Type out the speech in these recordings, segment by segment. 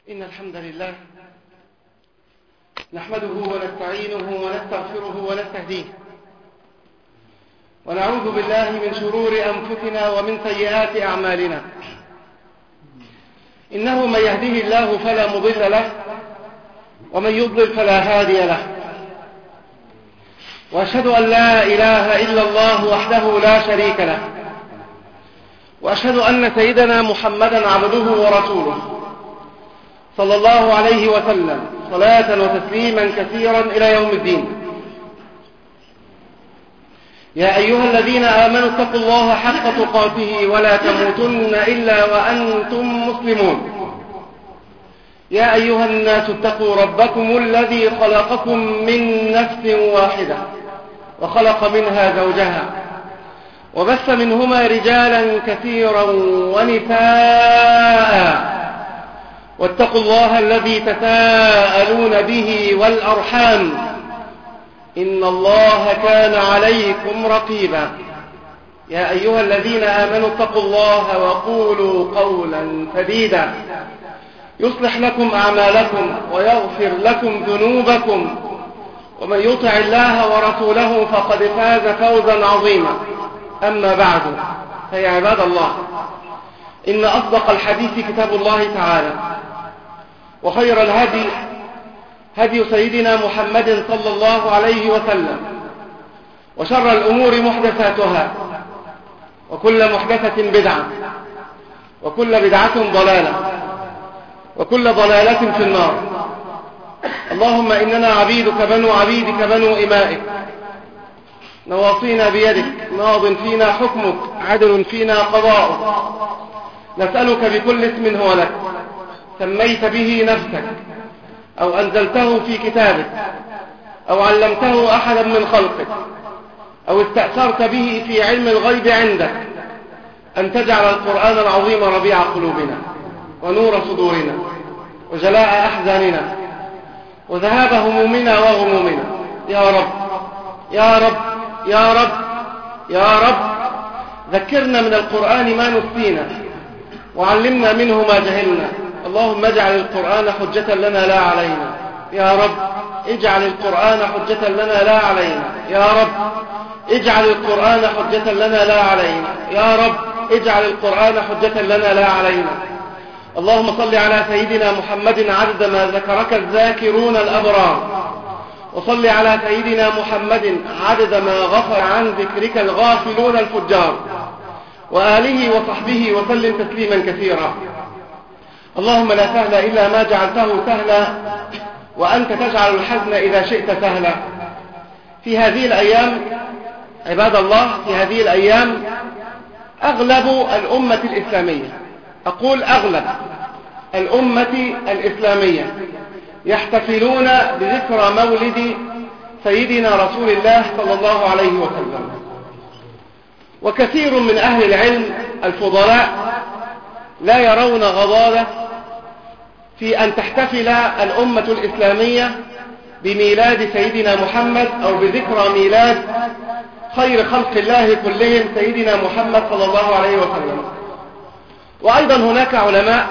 إن الحمد لله نحمده ونستعينه ونستغفره ونستهديه ونعوذ بالله من شرور أنفسنا ومن سيئات أعمالنا. إنه من يهده الله فلا مضل له ومن يضلل فلا هادي له، وأشهد أن لا إله إلا الله وحده لا شريك له، وأشهد أن سيدنا محمدا عبده ورسوله صلى الله عليه وسلم صلاة وتسليما كثيرا إلى يوم الدين. يا أيها الذين آمنوا اتقوا الله حق تقاته ولا تموتن إلا وأنتم مسلمون. يا أيها الناس اتقوا ربكم الذي خلقكم من نفس واحدة وخلق منها زوجها وبث منهما رجالا كثيرا ونساء، واتقوا الله الذي تساءلون به والأرحام إن الله كان عليكم رقيبا. يا أيها الذين آمنوا اتقوا الله وقولوا قولا سديدا يصلح لكم أعمالكم ويغفر لكم ذنوبكم، ومن يطع الله ورسوله فقد فاز فوزا عظيما. أما بعد، فيا عباد الله، إن أصدق الحديث كتاب الله تعالى، وخير الهدي هدي سيدنا محمد صلى الله عليه وسلم، وشر الأمور محدثاتها، وكل محدثة بدعة، وكل بدعة ضلالة، وكل ضلالة في النار. اللهم إننا عبيدك بنو عبيدك بنو إمائك، نواصينا بيدك، ماض فينا حكمك، عدل فينا قضاؤك. نسألك بكل اسم هو لك سميت به نفسك أو أنزلته في كتابك أو علمته أحدا من خلقك أو استأثرت به في علم الغيب عندك، أن تجعل القرآن العظيم ربيع قلوبنا ونور صدورنا وجلاء أحزاننا وذهاب همومنا وغمومنا. يا رب يا رب يا رب يا رب، ذكرنا من القرآن ما نسينا وعلمنا منه ما جهلنا. اللهم اجعل القرآن حجة لنا لا علينا. يا رب اجعل القرآن حجة لنا لا علينا. يا رب اجعل القرآن حجة لنا لا علينا. يا رب اجعل القرآن حجة لنا لا علينا. اللهم صل على سيدنا محمد عدد ما ذكرك الذاكرون الأبرار، وصل على سيدنا محمد عدد ما غفر عن ذكرك الغافلون الفجار، وآله وصحبه وسلم تسليما كثيرا. اللهم لا سهل إلا ما جعلته سهلا، وأنت تجعل الحزن إذا شئت سهلا. في هذه الأيام عباد الله، في هذه الأيام أغلب الأمة الإسلامية، أقول أغلب الأمة الإسلامية، يحتفلون بذكرى مولد سيدنا رسول الله صلى الله عليه وسلم. وكثير من أهل العلم الفضلاء لا يرون غضاضة في أن تحتفل الأمة الإسلامية بميلاد سيدنا محمد أو بذكرى ميلاد خير خلق الله كلهم سيدنا محمد صلى الله عليه وسلم. وأيضا هناك علماء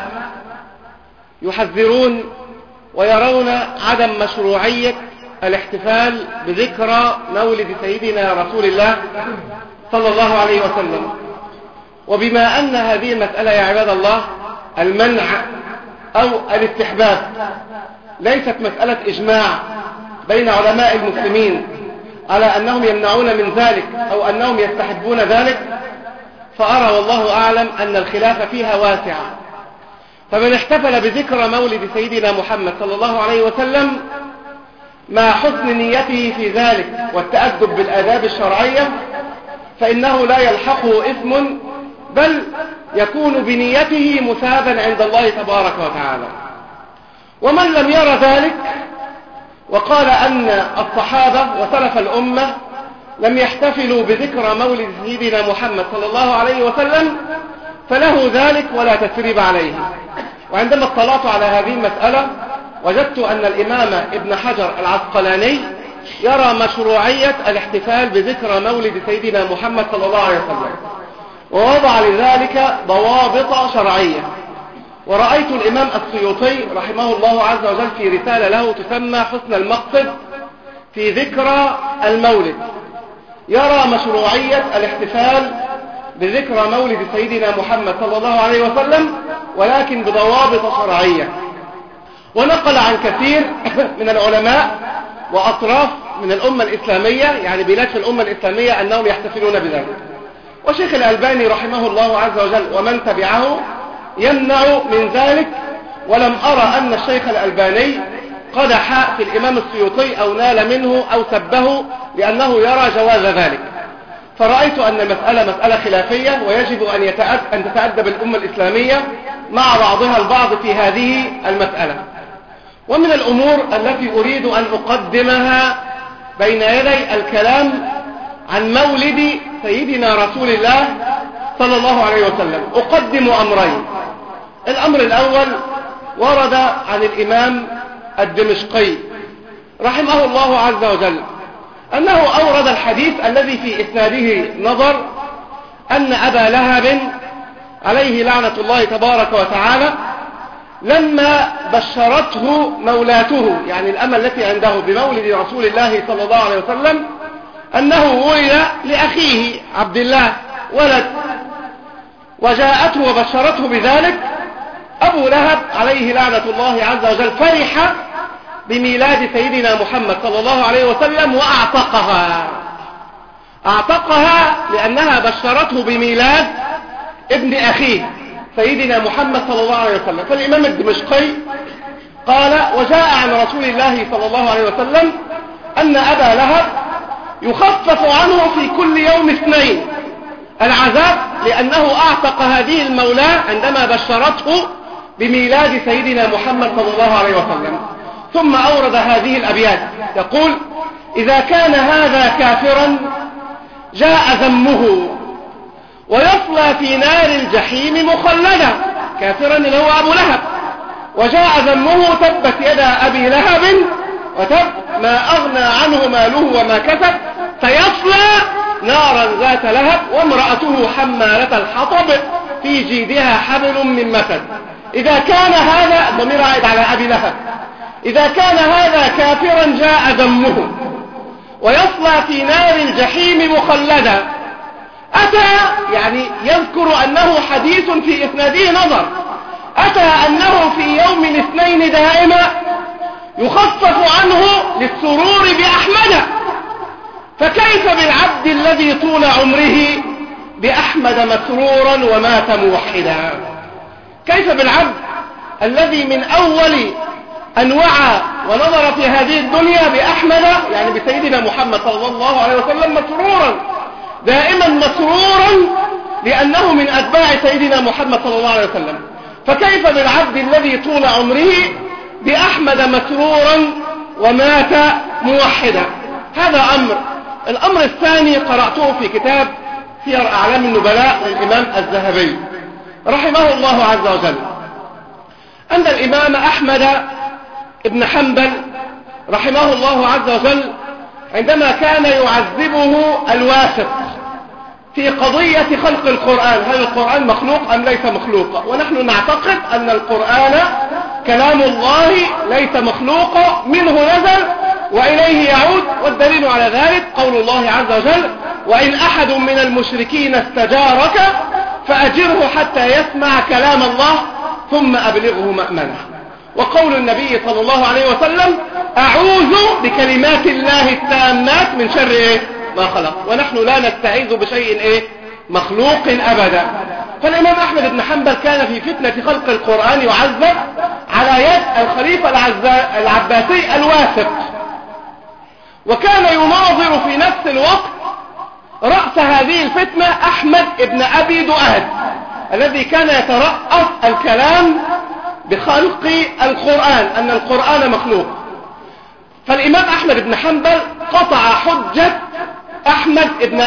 يحذرون ويرون عدم مشروعية الاحتفال بذكرى مولد سيدنا رسول الله صلى الله عليه وسلم. وبما أن هذه المسألة يا عباد الله المنع أو الاستحباب ليست مسألة إجماع بين علماء المسلمين على أنهم يمنعون من ذلك أو أنهم يستحبون ذلك، فأرى والله أعلم أن الخلاف فيها واسعة. فمن احتفل بذكرى مولد سيدنا محمد صلى الله عليه وسلم مع حسن نيته في ذلك والتأدب بالآداب الشرعية، فإنه لا يلحقه إثم، بل يكون بنيته مثابا عند الله تبارك وتعالى. ومن لم ير ذلك وقال أن الصحابة وسلف الأمة لم يحتفلوا بذكرى مولد سيدنا محمد صلى الله عليه وسلم، فله ذلك ولا تثريب عليه. وعندما اطلعت على هذه المسألة وجدت أن الإمام ابن حجر العسقلاني يرى مشروعية الاحتفال بذكرى مولد سيدنا محمد صلى الله عليه وسلم، ووضع لذلك ضوابط شرعية. ورأيت الإمام السيوطي رحمه الله عز وجل في رسالة له تسمى حسن المقصد في ذكرى المولد، يرى مشروعية الاحتفال بذكرى مولد سيدنا محمد صلى الله عليه وسلم، ولكن بضوابط شرعية، ونقل عن كثير من العلماء وأطراف من الأمة الإسلامية، يعني بلاد في الأمة الإسلامية، أنهم يحتفلون بذلك. وشيخ الألباني رحمه الله عز وجل ومن تبعه يمنع من ذلك، ولم أرى أن الشيخ الألباني قدح في الإمام السيوطي أو نال منه أو سبه لأنه يرى جواز ذلك. فرأيت أن المسألة مسألة خلافية، ويجب أن تتأدب الأمة الإسلامية مع بعضها البعض في هذه المسألة. ومن الأمور التي أريد أن أقدمها بين يدي الكلام عن مولد سيدنا رسول الله صلى الله عليه وسلم، أقدم أمرين. الأمر الأول ورد عن الإمام الدمشقي رحمه الله عز وجل أنه أورد الحديث الذي في إسناده نظر، أن أبا لهب عليه لعنة الله تبارك وتعالى لما بشرته مولاته، يعني الأمة التي عنده بمولد رسول الله صلى الله عليه وسلم، أنه ولد لأخيه عبد الله ولد، وجاءته وبشرته بذلك، أبو لهب عليه لعنة الله عز وجل فرح بميلاد سيدنا محمد صلى الله عليه وسلم أعتقها لأنها بشرته بميلاد ابن أخيه سيدنا محمد صلى الله عليه وسلم. فالإمام الدمشقي قال: وجاء عن رسول الله صلى الله عليه وسلم أن أبا لهب يخفف عنه في كل يوم 2 العذاب، لأنه أعتق هذه المولاه عندما بشرته بميلاد سيدنا محمد صلى الله عليه وسلم. ثم أورد هذه الأبيات يقول: إذا كان هذا كافرا جاء ذمه ويصلى في نار الجحيم مخلدا، كافرا اللي هو أبو لهب، وجاء ذمه تبت يدا أبي لهب وتب ما أغنى عنه ماله وما كسب سيصلى نارا ذات لهب وامرأته حمالة الحطب في جيدها حبل من مسد. إذا كان هذا، الضمير عائد على أبي لهب، إذا كان هذا كافرا جاء ذمه ويصلى في نار الجحيم مخلدا. أتى يعني يذكر أنه حديث في إسناده نظر، أتى أنه في يوم 2 دائما يخفف عنه للسرور بأحمد، فكيف بالعبد الذي طول عمره بأحمد مسرورا ومات موحدا؟ كيف بالعبد الذي من أول أن وعى ونظر في هذه الدنيا بأحمد، يعني بسيدنا محمد صلى الله عليه وسلم، مسرورا دائما مسرورا لأنه من أتباع سيدنا محمد صلى الله عليه وسلم، فكيف بالعبد الذي طول عمره بأحمد مسرورا ومات موحدا؟ هذا أمر. الأمر الثاني قرأته في كتاب سير أعلام النبلاء للإمام الذهبي رحمه الله عز وجل، أن الإمام أحمد بن حنبل رحمه الله عز وجل عندما كان يعذبه الواثق في قضية خلق القرآن، هل القرآن مخلوق أم ليس مخلوق؟ ونحن نعتقد أن القرآن كلام الله ليس مخلوق، منه نزل وإليه يعود، والدليل على ذلك قول الله عز وجل: وإن أحد من المشركين استجارك فأجره حتى يسمع كلام الله ثم أبلغه مأمنه. وقول النبي صلى الله عليه وسلم: أعوذ بكلمات الله التامات من شر ما خلق. ونحن لا نستعيذ بشيء مخلوق أبدا. فالإمام أحمد بن حنبل كان في فتنة خلق القرآن يعذب على يد الخليفة العباسي الواثق، وكان يناظر في نفس الوقت رأس هذه الفتنة أحمد بن أبي دؤاد الذي كان يترأس الكلام بخلق القرآن، أن القرآن مخلوق. فالإمام أحمد بن حنبل قطع حجة أحمد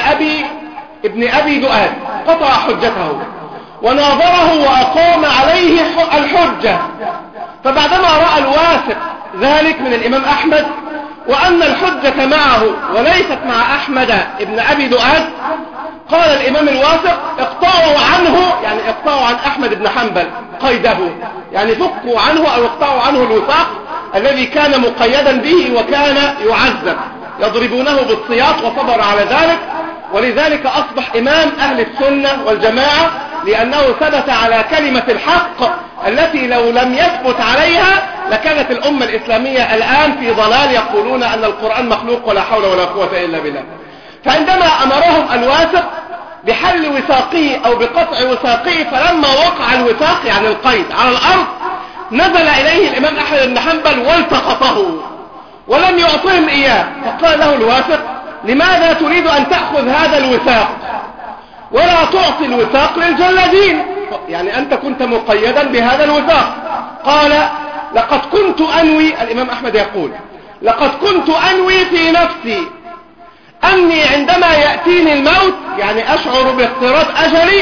بن أبي دؤاد، قطع حجته وناظره وأقام عليه الحجة. فبعدما رأى الواثق ذلك من الإمام أحمد وأن الحجة معه وليست مع أحمد بن أبي دؤاد، قال الإمام الواثق اقطعوا عنه، يعني اقطعوا عن أحمد بن حنبل قيده، يعني فكوا عنه أو اقطعوا عنه الوثاق الذي كان مقيدا به وكان يعذب، يضربونه بالسياط وصبر على ذلك، ولذلك أصبح إمام أهل السنة والجماعة، لأنه ثبت على كلمة الحق التي لو لم يثبت عليها لكانت الأمة الإسلامية الآن في ضلال، يقولون أن القرآن مخلوق ولا حول ولا قوة إلا بالله. فعندما أمرهم الواثق بحل وثاقه أو بقطع وثاقه، فلما وقع الوثاق يعني القيد على الأرض، نزل إليه الإمام أحمد بن حنبل والتقطه ولم يعطهم إياه، فقال له الواثق لماذا تريد أن تأخذ هذا الوثاق ولا تعطي الوثاق للجلادين؟ يعني أنت كنت مقيدا بهذا الوثاق. قال لقد كنت أنوي، الإمام أحمد يقول لقد كنت أنوي في نفسي أني عندما يأتيني الموت، يعني أشعر باقتراب أجلي،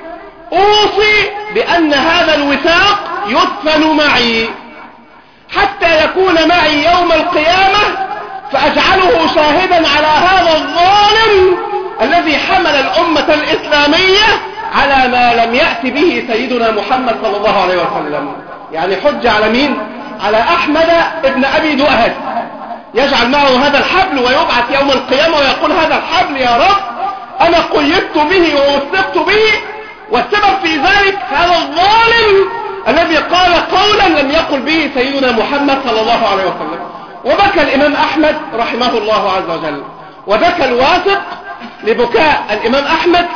أوصي بأن هذا الوثاق يدفن معي حتى يكون معي يوم القيامة، فأجعله شاهدا على هذا الظالم الذي حمل الأمة الإسلامية على ما لم يأتي به سيدنا محمد صلى الله عليه وسلم. يعني حج على مين؟ على أحمد ابن أبي دؤهد، يجعل معه هذا الحبل ويبعث يوم القيامة ويقول هذا الحبل يا رب أنا قيدت به ووثقت به، والسبب في ذلك هذا الظالم الذي قال قولا لم يقل به سيدنا محمد صلى الله عليه وسلم. وبكى الإمام أحمد رحمه الله عز وجل، وبكى الواثق لبكاء الإمام أحمد،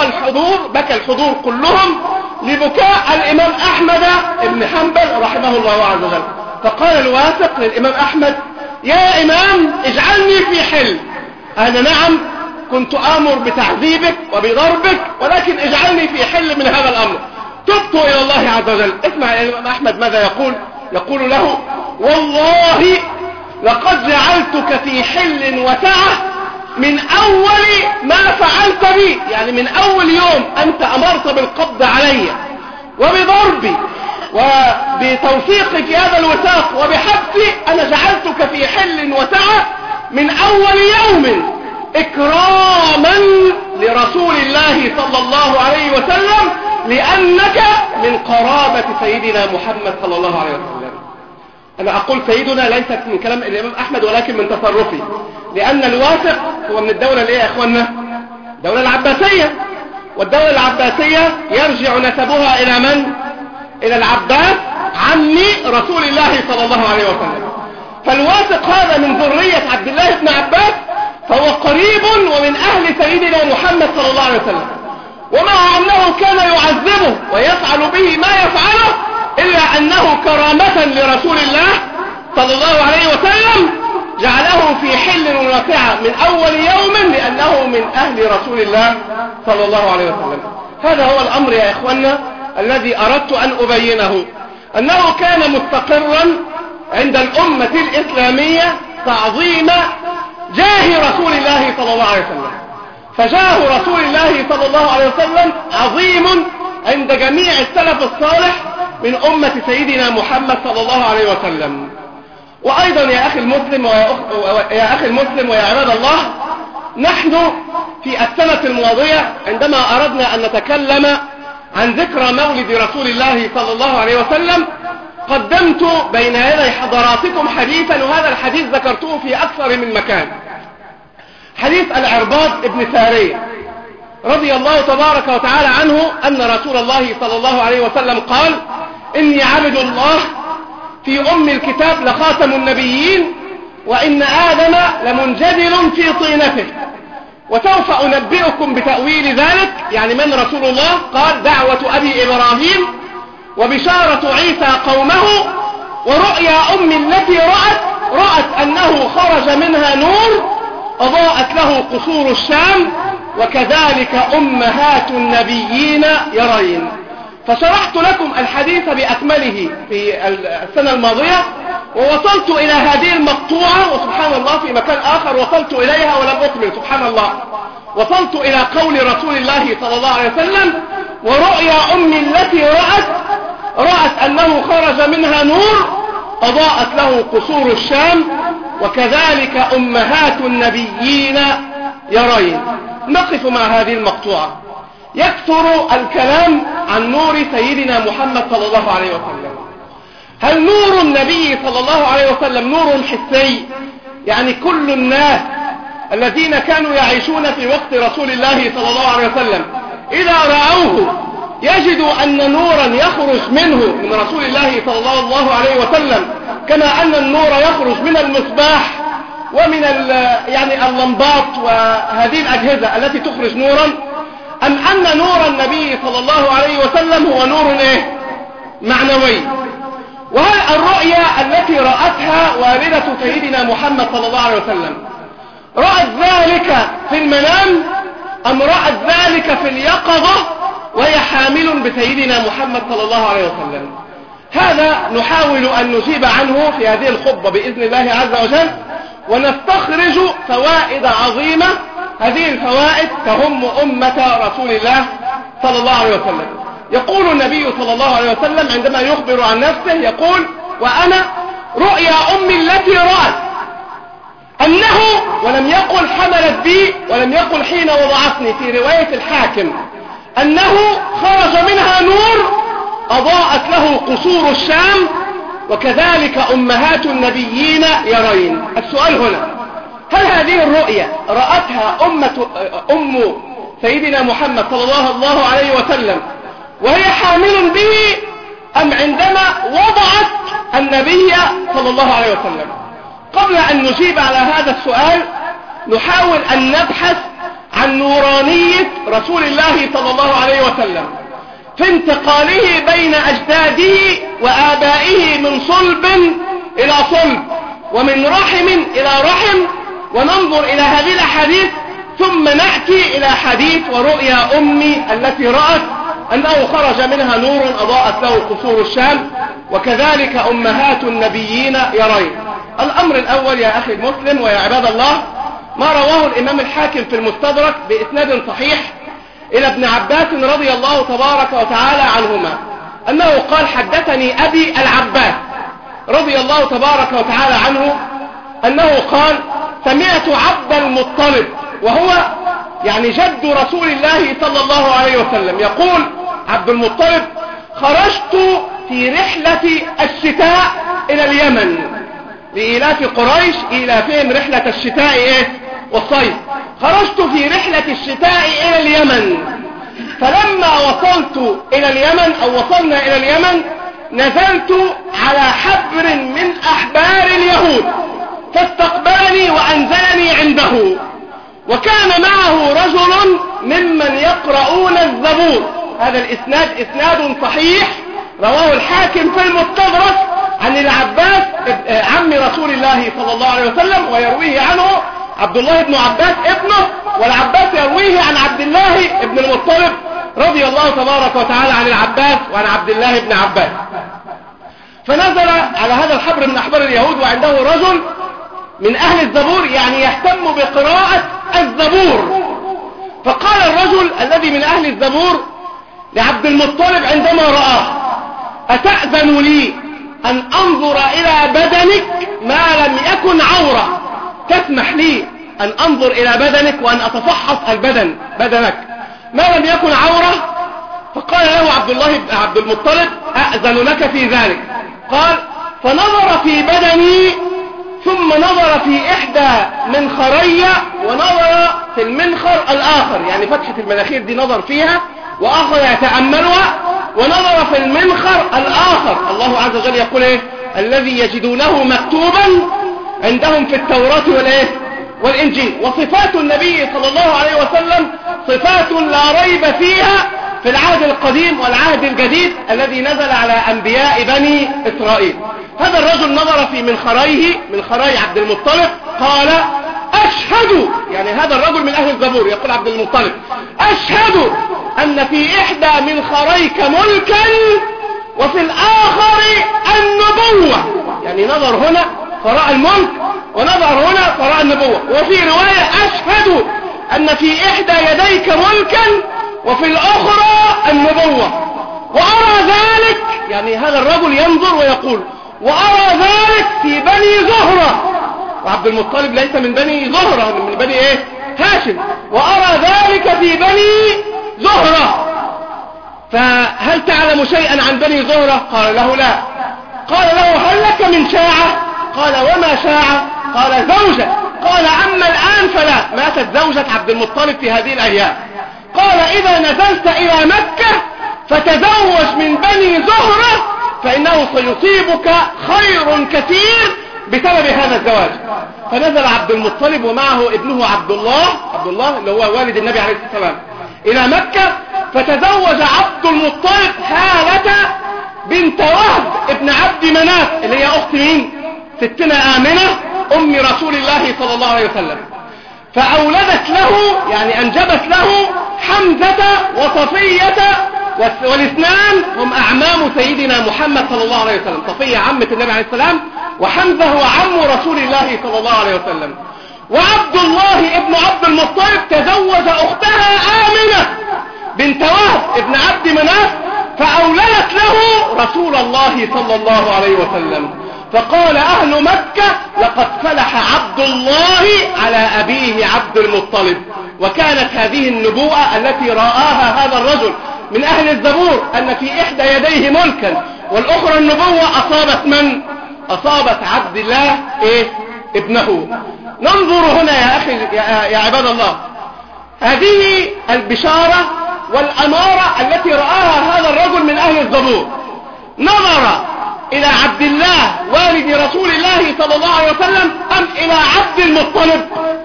بكى الحضور كلهم لبكاء الإمام أحمد بن حنبل رحمه الله عز وجل. فقال الواثق للإمام أحمد يا إمام اجعلني في حل، أنا نعم كنت آمر بتعذيبك وبضربك، ولكن اجعلني في حل من هذا الأمر، تبت إلى الله عز وجل. اسمع الإمام أحمد ماذا يقول؟ يقول له والله لقد جعلتك في حل وسعة من أول ما فعلت بي، يعني من أول يوم أنت أمرت بالقبض علي وبضربي وبتوثيقي في هذا الوثاق وبحبسي، أنا جعلتك في حل وسعة من أول يوم إكراما لرسول الله صلى الله عليه وسلم، لأنك من قرابة سيدنا محمد صلى الله عليه وسلم. أنا أقول سيدنا ليست من كلام الإمام أحمد ولكن من تصرفي، لأن الواثق هو من الدولة اللي يا إخواننا الدولة العباسية، والدولة العباسية يرجع نسبها إلى من؟ إلى العباس عم رسول الله صلى الله عليه وسلم. فالواثق هذا من ذرية عبد الله بن عباس، فهو قريب ومن أهل سيدنا محمد صلى الله عليه وسلم، ومع أنه كان يعذبه ويفعل به ما يفعله، إلا أنه كرامة لرسول الله صلى الله عليه وسلم جعله في حل وسعة من أول يوم، لأنه من أهل رسول الله صلى الله عليه وسلم. هذا هو الأمر يا إخوانا الذي أردت أن أبينه، أنه كان مستقرا عند الأمة الإسلامية تعظيم جاه رسول الله صلى الله عليه وسلم، فجاه رسول الله صلى الله عليه وسلم عظيم عند جميع السلف الصالح من أمة سيدنا محمد صلى الله عليه وسلم. وأيضا يا أخي المسلم ويا عباد الله، نحن في السنة الماضية عندما أردنا أن نتكلم عن ذكرى مولد رسول الله صلى الله عليه وسلم قدمت بين يدي حضراتكم حديثا، وهذا الحديث ذكرته في أكثر من مكان، حديث العرباض ابن سارية رضي الله تبارك وتعالى عنه أن رسول الله صلى الله عليه وسلم قال إني عبد الله في أم الكتاب لخاتم النبيين، وإن آدم لمنجدل في طينته، وسوف أنبئكم بتأويل ذلك، يعني من رسول الله؟ قال دعوة أبي إبراهيم، وبشارة عيسى قومه، ورؤيا أم التي رأت أنه خرج منها نور أضاءت له قصور الشام، وكذلك أمهات النبيين يرين. فشرحت لكم الحديث بأكمله في السنة الماضية، ووصلت إلى هذه المقطوعة، وسبحان الله في مكان آخر وصلت إليها ولم أكمل، سبحان الله، وصلت إلى قول رسول الله صلى الله عليه وسلم ورؤيا أم التي رأت أنه خرج منها نور أضاءت له قصور الشام، وكذلك أمهات النبيين يرين. نقف مع هذه المقطوعة. يكثر الكلام عن نور سيدنا محمد صلى الله عليه وسلم. هل نور النبي صلى الله عليه وسلم نور حسي؟ يعني كل الناس الذين كانوا يعيشون في وقت رسول الله صلى الله عليه وسلم إذا رأوه يجدوا أن نورا يخرج منه من رسول الله صلى الله عليه وسلم، كما أن النور يخرج من المصباح ومن يعني اللمبات وهذه الأجهزة التي تخرج نورا، أم أن نور النبي صلى الله عليه وسلم هو نور معنوي؟ وهل الرؤيا التي رأتها والدة سيدنا محمد صلى الله عليه وسلم رأت ذلك في المنام أم رأت ذلك في اليقظة وهي حامل بسيدنا محمد صلى الله عليه وسلم؟ هذا نحاول أن نجيب عنه في هذه الخطبة بإذن الله عز وجل، ونستخرج فوائد عظيمة. هذه الفوائد تهم أمة رسول الله صلى الله عليه وسلم. يقول النبي صلى الله عليه وسلم عندما يخبر عن نفسه يقول: وأنا رؤيا أمي التي رأت أنه، ولم يقل حملت بي، ولم يقل حين وضعتني في رواية الحاكم، أنه خرج منها نور أضاءت له قصور الشام، وكذلك أمهات النبيين يرين. السؤال هنا: هل هذه الرؤيا رأتها أم سيدنا محمد صلى الله عليه وسلم وهي حامل به، أم عندما وضعت النبي صلى الله عليه وسلم؟ قبل أن نجيب على هذا السؤال نحاول أن نبحث عن نورانية رسول الله صلى الله عليه وسلم في انتقاله بين أجداده وآبائه من صلب إلى صلب ومن رحم إلى رحم، وننظر إلى هذه الأحاديث ثم نأتي إلى حديث ورؤيا أمي التي رأت أنه خرج منها نور أضاءت له قصور الشام، وكذلك أمهات النبيين يرين. الأمر الأول يا أخي المسلم ويا عباد الله، ما رواه الإمام الحاكم في المستدرك بإسناد صحيح إلى ابن عباس رضي الله تبارك وتعالى عنهما أنه قال: حدثني أبي العباس رضي الله تبارك وتعالى عنه أنه قال: سمعت عبد المطلب، وهو يعني جد رسول الله صلى الله عليه وسلم، يقول عبد المطلب: خرجت في رحلة الشتاء إلى اليمن لإيلاف قريش، إيلافهم رحلة الشتاء والصيف. خرجت في رحلة الشتاء إلى اليمن، فلما وصلت إلى اليمن أو وصلنا إلى اليمن نزلت على حبر من أحبار اليهود فاستقبلني وأنزلني عنده، وكان معه رجل ممن يقرؤون الزبور. هذا الإسناد إسناد صحيح رواه الحاكم في المستدرك عن العباس عم رسول الله صلى الله عليه وسلم، ويرويه عنه عبد الله بن عباس ابنه، والعباس يرويه عن عبد الله بن المطلب رضي الله تبارك وتعالى عن العباس وعن عبد الله بن عباس. فنزل على هذا الحبر من أحبار اليهود وعنده رجل من أهل الزبور، يعني يهتم بقراءة الزبور. فقال الرجل الذي من أهل الزبور لعبد المطلب عندما رآه: أتأذن لي أن أنظر إلى بدنك ما لم يكن عورة؟ تسمح لي أن أنظر إلى بدنك وأن أتفحص بدنك ما لم يكن عورة؟ فقال له عبد المطلب: أأذن لك في ذلك. قال: فنظر في بدني ثم نظر في إحدى منخري ونظر في المنخر الآخر، يعني فتحة المناخير دي نظر فيها وآخر يتأملها، ونظر في المنخر الآخر. الله عز وجل يقول الذي يجدونه مكتوبا عندهم في التوراة والإنجيل. وصفات النبي صلى الله عليه وسلم صفات لا ريب فيها في العهد القديم والعهد الجديد الذي نزل على أنبياء بني إسرائيل. هذا الرجل نظر في منخري عبد المطلب، قال: أشهد، يعني هذا الرجل من أهل الزبور يقول عبد المطلب: أشهد أن في إحدى منخريك ملكا وفي الآخر النبوة. يعني نظر هنا فرأى الملك، ونظر هنا فرأى النبوة. وفي رواية: أشهد أن في إحدى يديك ملكا وفي الأخرى النبوة، وأرى ذلك، يعني هذا الرجل ينظر ويقول: وأرى ذلك في بني زهرة. وعبد المطلب ليس من بني زهرة، من بني هاشم وأرى ذلك في بني زهرة، فهل تعلم شيئا عن بني زهرة؟ قال له لا. قال له هل لك من شاعة؟ قال وما شاعة؟ قال زوجة. قال أما الآن فلا، ماتت زوجة عبد المطلب في هذه الأيام. قال إذا نزلت إلى مكة فتزوج من بني زهرة فإنه سيصيبك خير كثير بسبب هذا الزواج. فنزل عبد المطلب ومعه ابنه عبد الله اللي هو والد النبي عليه الصلاة والسلام إلى مكة، فتزوج عبد المطلب هالة بنت وهب ابن عبد مناف اللي هي أخت مين؟ ستنا آمنة أم رسول الله صلى الله عليه وسلم، فأولدت له يعني أنجبت له حمزة وصفية، والاثنان هم أعمام سيدنا محمد صلى الله عليه وسلم. صفية عمة النبي عليه السلام، وحمزة هو عم رسول الله صلى الله عليه وسلم. وعبد الله ابن عبد المطلب تزوج أختها آمنة بنت وهب ابن عبد مناف، فأولدت له رسول الله صلى الله عليه وسلم. فقال أهل مكة لقد فلح عبد الله على أبيه عبد المطلب. وكانت هذه النبوءة التي رآها هذا الرجل من أهل الزبور أن في إحدى يديه ملكا والأخرى النبوة أصابت من؟ أصابت عبد الله ابنه. ننظر هنا يا أخي يا عباد الله، هذه البشارة والأمارة التي رآها هذا الرجل من أهل الزبور. نظر إلى عبد الله والد رسول الله صلى الله عليه وسلم أم إلى عبد المطلب؟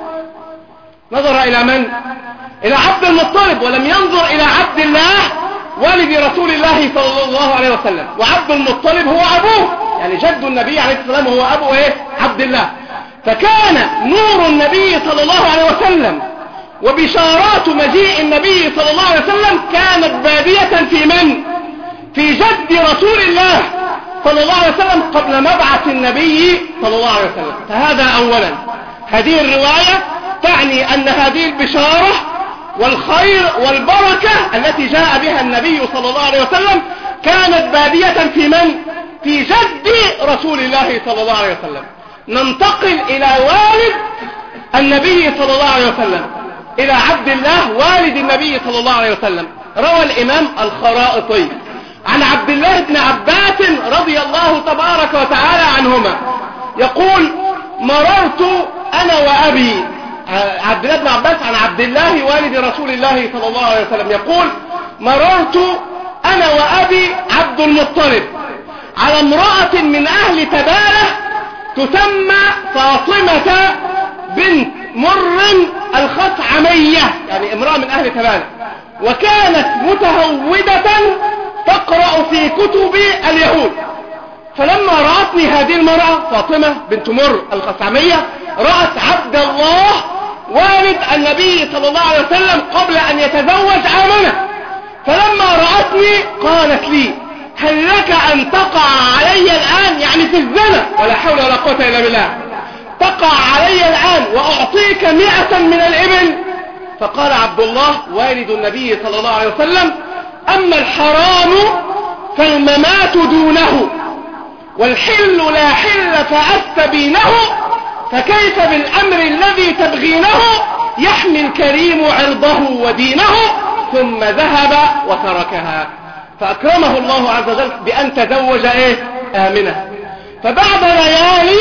نظر إلى من؟ إلى عبد المطلب، ولم ينظر إلى عبد الله والد رسول الله صلى الله عليه وسلم. وعبد المطلب هو أبوه، يعني جد النبي عليه الصلاة والسلام هو أبو عبد الله. فكان نور النبي صلى الله عليه وسلم وبشارات مجيء النبي صلى الله عليه وسلم كانت بادية في من؟ في جد رسول الله صلى الله عليه وسلم قبل مبعث النبي صلى الله عليه وسلم. فهذا أولا. هذه الرواية تعني أن هذه البشارة والخير والبركة التي جاء بها النبي صلى الله عليه وسلم كانت بادية في من؟ في جد رسول الله صلى الله عليه وسلم. ننتقل إلى والد النبي صلى الله عليه وسلم، إلى عبد الله والد النبي صلى الله عليه وسلم. روى الإمام الخرائطي عن عبد الله بن عباس رضي الله تبارك وتعالى عنهما يقول مررت أنا وأبي. عبد الله بن عباس عن عبد الله والد رسول الله صلى الله عليه وسلم يقول مررت أنا وأبي عبد المطلب على امرأة من أهل تبالة تسمى فاطمة بنت مر الخثعمية، يعني امرأة من أهل تبالة، وكانت متهودة تقرأ في كتب اليهود. فلما رأتني هذه المرأة فاطمة بنت مر الخثعمية رأت عبد الله والد النبي صلى الله عليه وسلم قبل أن يتزوج آمنة. فلما رأتني قالت لي هل لك أن تقع علي الآن، يعني في الزنا، ولا حول ولا قوة إلا بالله، تقع علي الآن وأعطيك 100 من الإبل؟ فقال عبد الله والد النبي صلى الله عليه وسلم أما الحرام فالممات دونه، والحل لا حل فأستبينه، فكيف بالأمر الذي تبغينه يحمي الكريم عرضه ودينه. ثم ذهب وتركها، فأكرمه الله عز وجل بأن تزوج آمنة. فبعد ليالي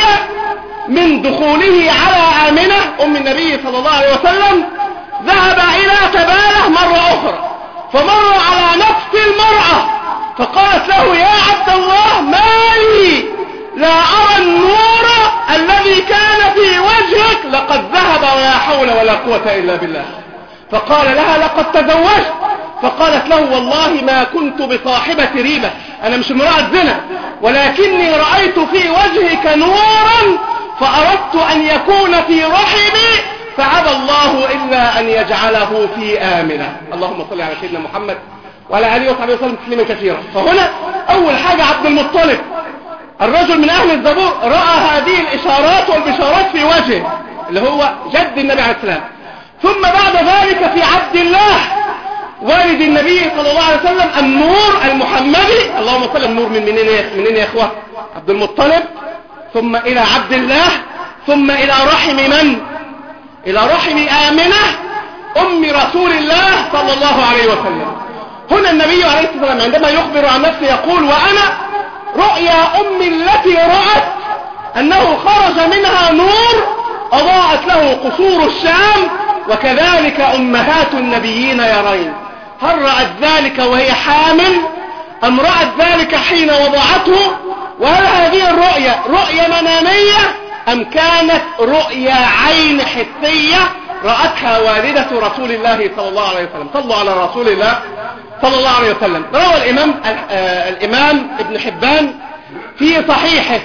من دخوله على آمنة أم النبي صلى الله عليه وسلم ذهب إلى تبالة مرة أخرى، فمر على نفس المرأة فقالت له يا عبد الله ما لي لا أرى النور الذي كان في وجهك، لقد ذهب ولا حول ولا قوة إلا بالله. فقال لها لقد تزوجت؟ فقالت له والله ما كنت بصاحبة ريبة، أنا مش امرأة زنا، ولكني رأيت في وجهك نورا فأردت أن يكون في رحمي فعبى الله إلا أن يجعله في آمنة. اللهم صل على سيدنا محمد وعلى آله وصحبه وسلم تسليما كثيرا. فهنا أول حاجة عبد المطلب الرجل من أهل الزبور رأى هذه الإشارات والبشارات في وجهه اللي هو جد النبي عليه السلام. ثم بعد ذلك في عبد الله والد النبي صلى الله عليه وسلم النور المحمدي. اللهم صل. النور من منين يا اخوة؟ عبد المطلب، ثم إلى عبد الله، ثم إلى رحم من؟ إلى رحم آمنة أم رسول الله صلى الله عليه وسلم. هنا النبي عليه الصلاة والسلام عندما يخبر عن نفسه يقول: وأنا رؤيا أمي التي رأت أنه خرج منها نور أضاءت له قصور الشام وكذلك أمهات النبيين يرين. هل رأت ذلك وهي حامل أم رأت ذلك حين وضعته؟ وهل هذه الرؤيا رؤيا منامية أم كانت رؤيا عين حسية رأتها والدة رسول الله صلى الله عليه وسلم؟ صلوا على رسول الله صلى الله عليه وسلم. روى الإمام ابن حبان في صحيحه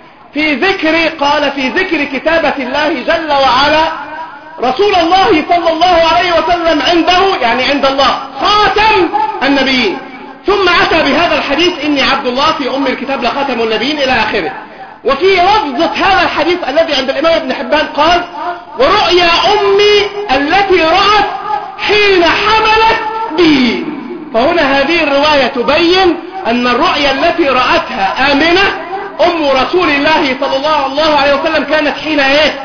قال في ذكر كتابة الله جل وعلا رسول الله صلى الله عليه وسلم عنده، يعني عند الله، خاتم النبيين، ثم أتى بهذا الحديث: إني عبد الله في أم الكتاب لخاتم النبيين إلى آخره. وفي لفظة هذا الحديث الذي عند الإمام ابن حبان قال: ورؤيا أمي التي رأت حين حملت بي. فهنا هذه الرواية تبين أن الرؤيا التي رأتها آمنة أم رسول الله صلى الله عليه وسلم كانت حين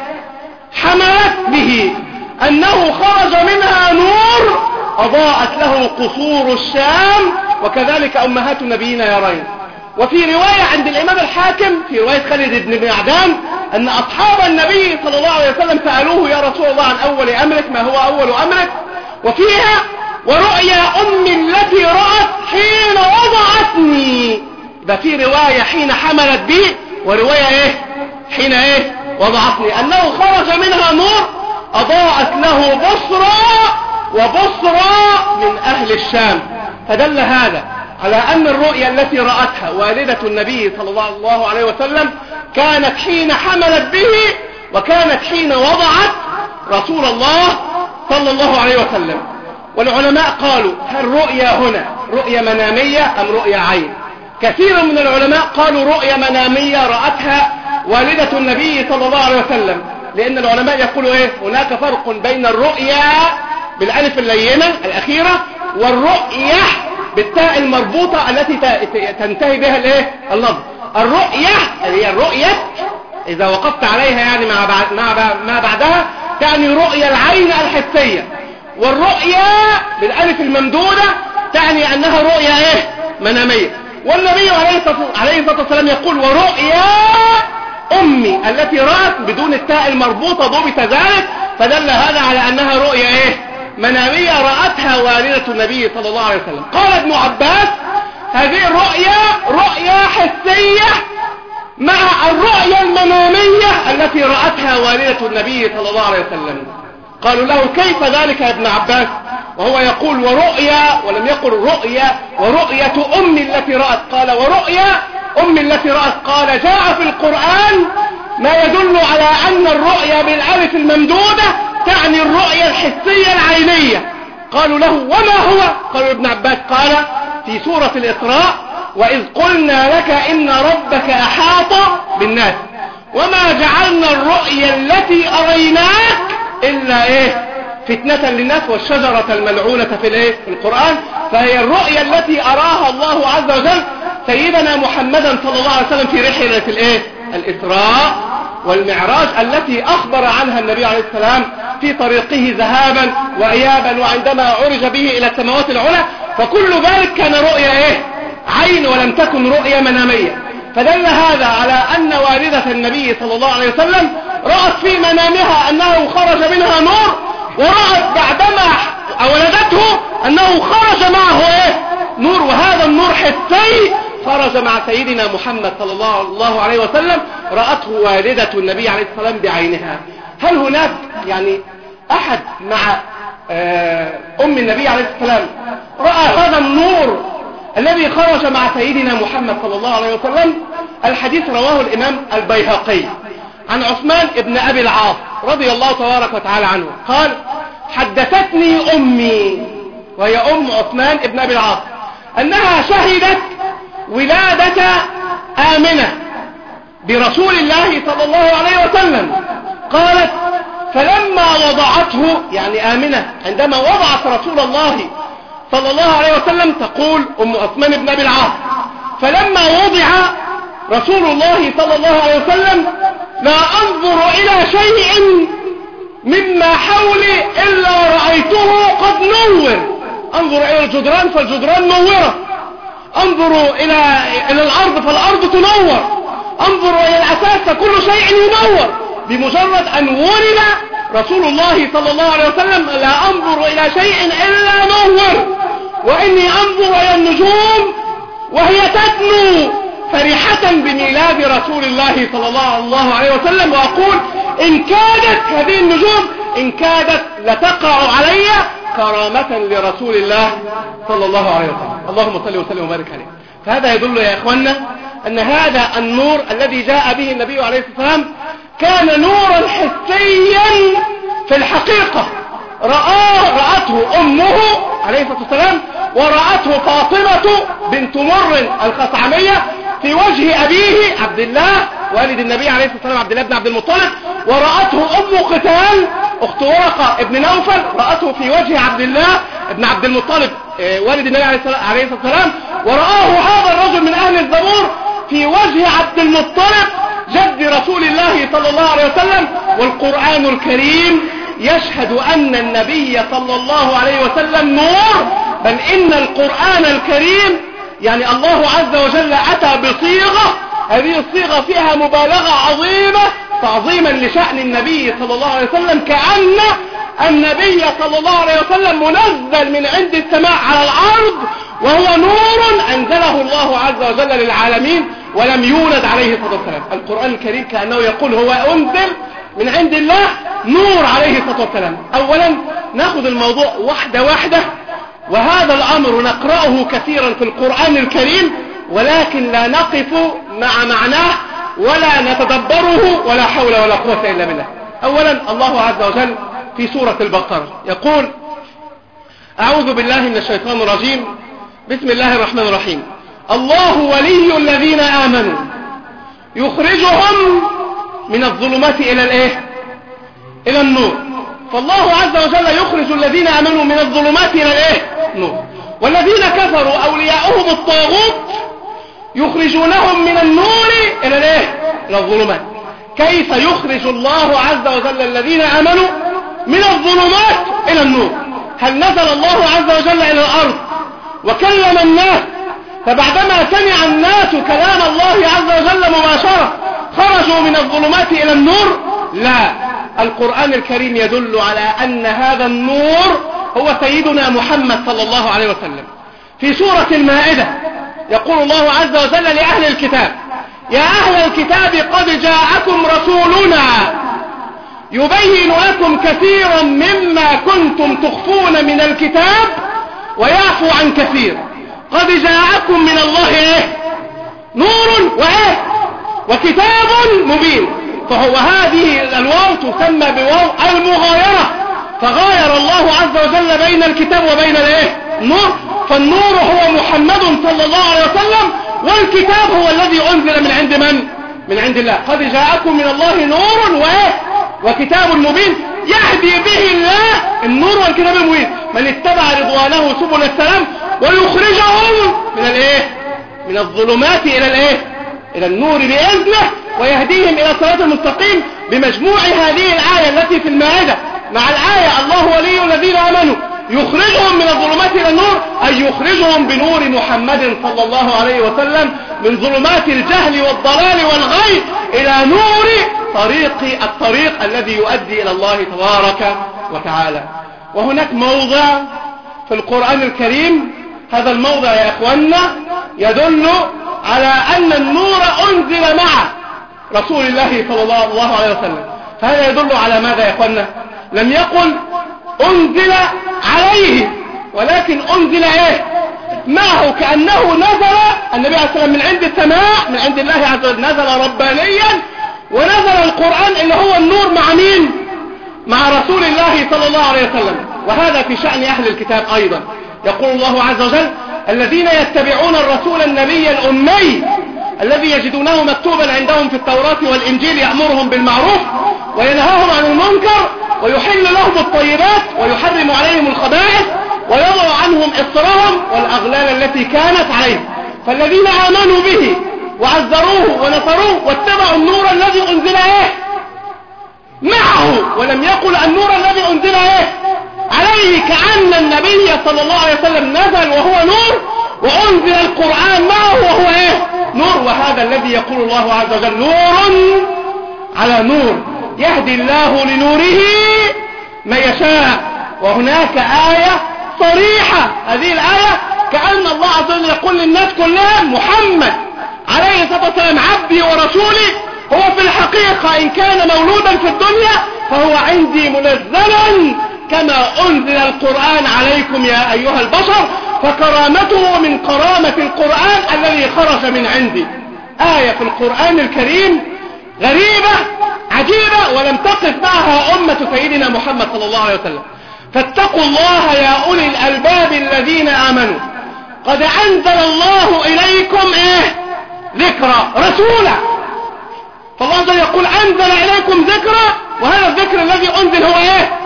حملت به، أنه خرج منها نور أضاءت له قصور الشام وكذلك أمهات النبيين يرين. وفي رواية عند الإمام الحاكم في رواية خالد بن معدان أن أصحاب النبي صلى الله عليه وسلم سألوه: يا رسول الله عن أول أمرك، ما هو أول أمرك؟ وفيها: ورؤيا أمي التي رأت حين وضعتني. ده في رواية حين حملت بي، ورواية حين وضعتني، أنه خرج منها نور أضاءت له بصرى وبصرى من أهل الشام. فدل هذا على أن الرؤيا التي رأتها والدة النبي صلى الله عليه وسلم كانت حين حملت به وكانت حين وضعت رسول الله صلى الله عليه وسلم. والعلماء قالوا: هل رؤيا هنا رؤيا منامية أم رؤيا عين؟ كثير من العلماء قالوا رؤيا منامية رأتها والدة النبي صلى الله عليه وسلم، لأن العلماء يقولوا هناك فرق بين الرؤيا بالألف اللينة الأخيرة والرؤية بالتاء المربوطة التي تنتهي بها اللفظ. الرؤية هي الرؤية إذا وقفت عليها يعني ما بعدها تعني رؤيا العين الحسية، والرؤيا بالألف الممدودة تعني أنها رؤيا منامية. والنبي عليه الصلاة والسلام يقول: ورؤيا أمي التي رأت بدون التاء المربوطة ضبط ذلك، فدل هذا على أنها رؤيا منامية رأتها والدة النبي صلى الله عليه وسلم. قال ابن عباس: هذه الرؤيا رؤيا حسية مع الرؤيا المنامية التي رأتها والدة النبي صلى الله عليه وسلم. قالوا له: كيف ذلك يا ابن عباس؟ وهو يقول: ورؤيا، ولم يقل رؤيا ورؤية أمي التي رأت، قال: ورؤيا أمي التي رأت. قال: جاء في القرآن ما يدل على أن الرؤيا بالألف الممدودة تعني الرؤيا الحسية العينية. قالوا له: وما هو؟ قالوا ابن عباس قال في سورة الإسراء: وإذ قلنا لك إن ربك أحاط بالناس وما جعلنا الرؤيا التي أريناك إلا فتنة للناس والشجرة الملعونة في القرآن. فهي الرؤيا التي أراها الله عز وجل سيدنا محمدا صلى الله عليه وسلم في رحلة الإسراء والمعراج التي أخبر عنها النبي عليه السلام في طريقه ذهابا وإيابا وعندما عرج به إلى السماوات العلى. فكل ذلك كان رؤيا عين ولم تكن رؤيا منامية. فدل هذا على أن والدة النبي صلى الله عليه وسلم رأت في منامها أنه خرج منها نور، ورأت بعدما ولدته أنه خرج معه نور، وهذا النور حسي خرج مع سيدنا محمد صلى الله عليه وسلم، رأته والدة النبي عليه السلام بعينها. هل هناك يعني أحد مع أم النبي عليه السلام رأى هذا النور الذي خرج مع سيدنا محمد صلى الله عليه وسلم؟ الحديث رواه الإمام البيهقي عن عثمان ابن أبي العاص رضي الله تبارك وتعالى عنه قال: حدثتني أمي، وهي أم عثمان ابن أبي العاص، أنها شهدت ولادة آمنة برسول الله صلى الله عليه وسلم. قالت: فلما وضعته، يعني آمنة عندما وضعت رسول الله صلى الله عليه وسلم، تقول أم عثمان بن أبي العاص: فلما وضع رسول الله صلى الله عليه وسلم لا أنظر إلى شيء مما حولي إلا رأيته قد نور. انظر إلى الجدران فالجدران نورة، انظروا إلى الأرض فالأرض تنور، انظروا إلى الأساس فكل شيء ينور. بمجرد أن ولد رسول الله صلى الله عليه وسلم لا أنظر إلى شيء إلا نور. وإني أنظر إلى النجوم وهي تدنو فرحة بميلاد رسول الله صلى الله عليه وسلم، وأقول إن كادت هذه النجوم إن كادت لتقع علي كرامة لرسول الله صلى الله عليه وسلم. اللهم صل وسلم وبارك عليه. فهذا يدل يا إخوانا أن هذا النور الذي جاء به النبي عليه الصلاة والسلام كان نورا حسيا في الحقيقة. رأته أمه عليه الصلاة والسلام ورأته فاطمة بنت مر الخثعمية في وجه أبيه عبد الله والد النبي عليه الصلاة والسلام عبد الله بن عبد المطلب، ورأته أم قتال أخت ورقة ابن نوفل رأته في وجه عبد الله ابن عبد المطلب والد النبي عليه الصلاة والسلام، ورآه هذا الرجل من أهل الزبور في وجه عبد المطلب جد رسول الله صلى الله عليه وسلم. والقرآن الكريم يشهد أن النبي صلى الله عليه وسلم نور، بل إن القرآن الكريم يعني الله عز وجل أتى بصيغة، هذه الصيغة فيها مبالغة عظيمة تعظيما لشأن النبي صلى الله عليه وسلم، كأن النبي صلى الله عليه وسلم منزل من عند السماء على الأرض وهو نور أنزله الله عز وجل للعالمين ولم يولد عليه الصلاة والسلام. القرآن الكريم كأنه يقول هو أنزل من عند الله نور عليه الصلاة والسلام. أولا نأخذ الموضوع واحدة واحدة، وهذا الأمر نقرأه كثيرا في القرآن الكريم ولكن لا نقف مع معناه ولا نتدبره ولا حول ولا قوة إلا بالله. أولا الله عز وجل في سورة البقرة يقول: أعوذ بالله من الشيطان الرجيم، بسم الله الرحمن الرحيم. الله ولي الذين آمنوا يخرجهم من الظلمات إلى النور. فالله عز وجل يخرج الذين آمنوا من الظلمات إلى النور، والذين كفروا أولياؤهم الطاغوت يخرجونهم من النور إلى الظلمات. كيف يخرج الله عز وجل الذين آمنوا من الظلمات إلى النور؟ هل نزل الله عز وجل إلى الأرض وكلم الناس فبعدما سمع الناس كلام الله عز وجل مباشرة خرجوا من الظلمات إلى النور؟ لا، القرآن الكريم يدل على أن هذا النور هو سيدنا محمد صلى الله عليه وسلم. في سورة المائدة يقول الله عز وجل لأهل الكتاب: يا أهل الكتاب قد جاءكم رسولنا يبين لكم كثيرا مما كنتم تخفون من الكتاب ويعفو عن كثير. قد جاءكم من الله نور وكتاب مبين. فهو هذه الواو تسمى بواو المغايرة، فغاير الله عز وجل بين الكتاب وبين النور. فالنور هو محمد صلى الله عليه وسلم، والكتاب هو الذي أنزل من عند من؟ من عند الله. قد جاءكم من الله نور وكتاب مبين يهدي به الله، النور والكتاب المبين، من اتبع رضوانه سبل السلام ويخرجهم من الظلمات إلى النور بإذنه ويهديهم إلى الصراط المستقيم. بمجموع هذه الآية التي في المائدة مع الآية الله ولي الذين آمنوا يخرجهم من الظلمات إلى النور، أي يخرجهم بنور محمد صلى الله عليه وسلم من ظلمات الجهل والضلال والغي إلى نور الطريق الذي يؤدي إلى الله تبارك وتعالى. وهناك موضع في القرآن الكريم، هذا الموضع يا إخواننا يدل على أن النور أنزل مع رسول الله صلى الله عليه وسلم. فهذا يدل على ماذا يا إخواننا؟ لم يقل أنزل عليه، ولكن أنزل معه، كأنه نزل النبي عليه الصلاة والسلام من عند السماء، من عند الله عز وجل، نزل ربانيا، ونزل القرآن اللي هو النور مع مين؟ مع رسول الله صلى الله عليه وسلم. وهذا في شأن أهل الكتاب أيضا. يقول الله عز وجل: الذين يتبعون الرسول النبي الأمي الذي يجدونه مكتوبا عندهم في التوراة والإنجيل يأمرهم بالمعروف وينهاهم عن المنكر ويحل لهم الطيبات ويحرم عليهم الخبائث ويضع عنهم إصرهم والأغلال التي كانت عليهم. فالذين آمنوا به وعزروه ونصروه واتبعوا النور الذي أنزل معه ولم يقل النور الذي أنزل عليه، كأن النبي صلى الله عليه وسلم نزل وهو نور، وأنزل القرآن معه وهو نور. وهذا الذي يقول الله عز وجل نور على نور يهدي الله لنوره من يشاء. وهناك آية صريحة، هذه الآية كأن الله عز وجل يقول للناس كلها محمد عليه الصلاة والسلام عبدي ورسولي، هو في الحقيقة إن كان مولودا في الدنيا فهو عندي منزلا كما أنزل القرآن عليكم يا أيها البشر، فكرامته من كرامة القرآن الذي خرج من عندي. آية في القرآن الكريم غريبة عجيبة ولم تقف معها أمة سيدنا محمد صلى الله عليه وسلم. فاتقوا الله يا أولي الألباب الذين آمنوا، قد أنزل الله إليكم ذكرى رسولا. فالله عز وجل يقول أنزل إليكم ذكرى، وهذا الذكر الذي أنزل هو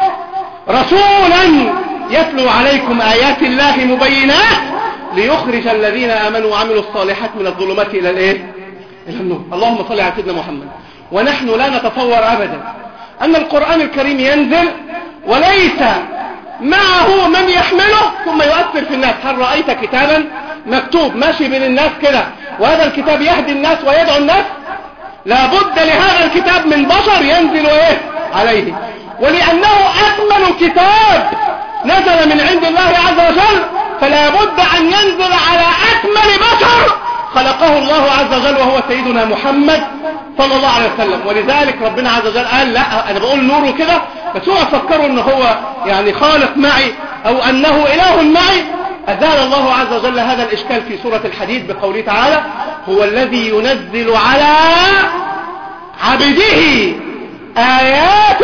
رسولا يتلو عليكم آيات الله مبينات ليخرج الذين آمنوا وعملوا الصالحات من الظلمات إلى إلى النور. اللهم صل على سيدنا محمد. ونحن لا نتصور أبدا أن القرآن الكريم ينزل وليس معه من يحمله ثم يؤثر في الناس. هل رأيت كتابا مكتوب ماشي بين الناس كده وهذا الكتاب يهدي الناس ويدعو الناس؟ لا بد لهذا الكتاب من بشر ينزل عليه، ولأنه أكمل كتاب نزل من عند الله عز وجل فلا بد أن ينزل على أكمل بشر خلقه الله عز وجل وهو سيدنا محمد صلى الله عليه وسلم. ولذلك ربنا عز وجل قال لا أنا بقول نور كده بس هو فكروا أنه هو يعني خالق معي أو أنه إله معي. أزال الله عز وجل هذا الإشكال في سورة الحديد بقوله تعالى هو الذي ينزل على عبده آيات